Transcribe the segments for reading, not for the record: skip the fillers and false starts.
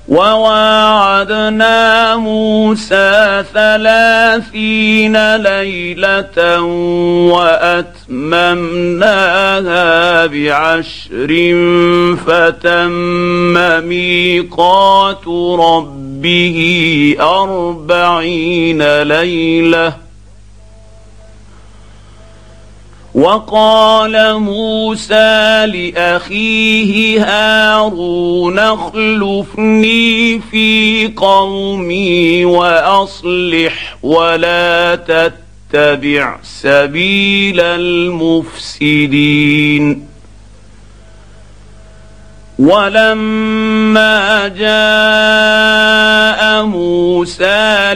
وواعدنا موسى 30 ليلة وأتممناها ب10 فتم ميقات ربه 40 ليلة. وقال موسى لأخيه هارون اخلفني في قومي وأصلح ولا تتبع سبيل المفسدين. ولما جاء موسى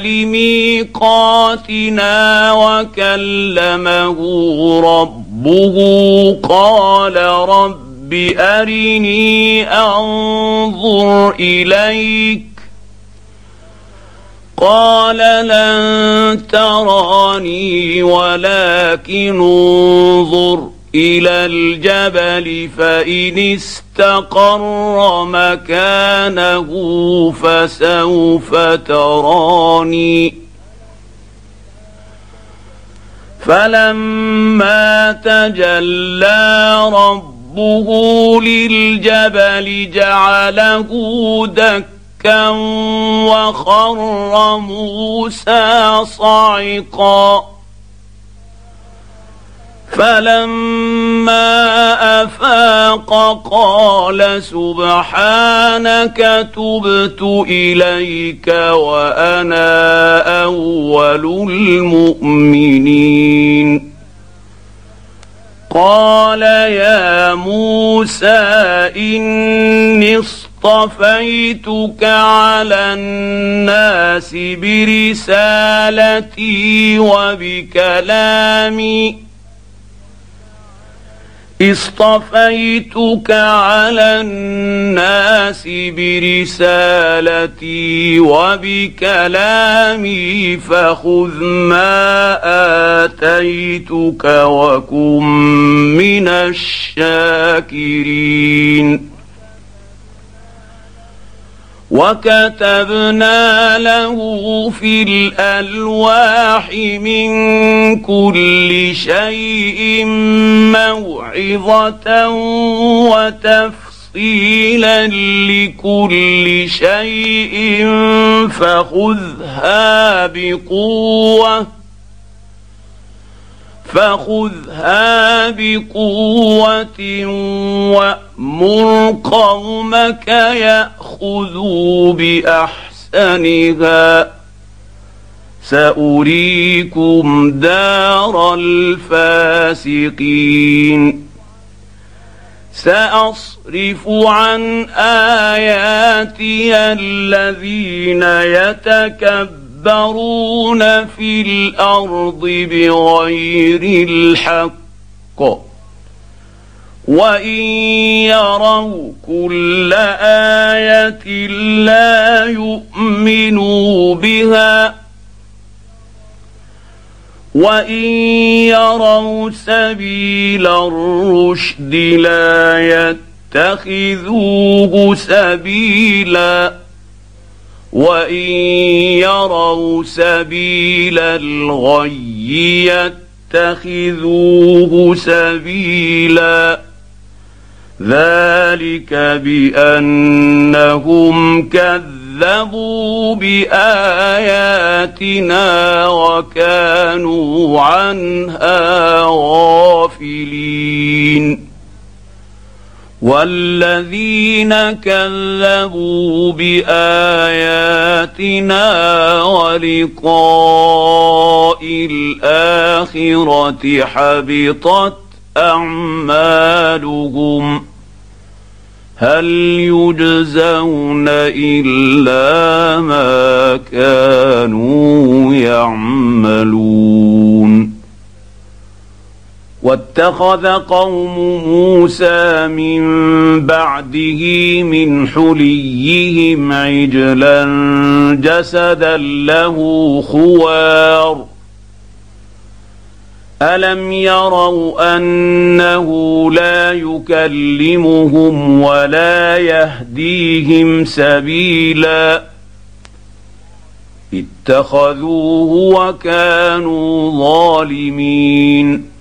لميقاتنا وكلمه ربه قال رب أرني أنظر إليك قال لن تراني ولكن انظر إلى الجبل فإن استقر مكانه فسوف تراني. فلما تجلى ربه للجبل جعله دكا وخر موسى صعقا. فلما أفاق قال سبحانك تبت إليك وأنا أول المؤمنين. قال يا موسى إني اصطفيتك على الناس برسالتي وبكلامي فخذ ما آتيتك وكن من الشاكرين. وكتبنا له في الألواح من كل شيء موعظة وتفصيلا لكل شيء فخذها بقوة وأمر قومك يأخذوا بأحسنها سأريكم دار الفاسقين. سأصرف عن آياتي الذين يتكبرون في الأرض بغير الحق وإن يروا كل آية لا يؤمنوا بها وإن يروا سبيل الرشد لا يتخذوه سبيلا وإن يروا سبيل الغي يتخذوه سبيلا ذلك بأنهم كذبوا بآياتنا وكانوا عنها غافلين. والذين كذبوا بآياتنا ولقاء الآخرة حبطت أعمالهم هل يجزون إلا ما كانوا يعملون. واتخذ قوم موسى من بعده من حليهم عجلا جسدا له خوار الم يروا انه لا يكلمهم ولا يهديهم سبيلا اتخذوه وكانوا ظالمين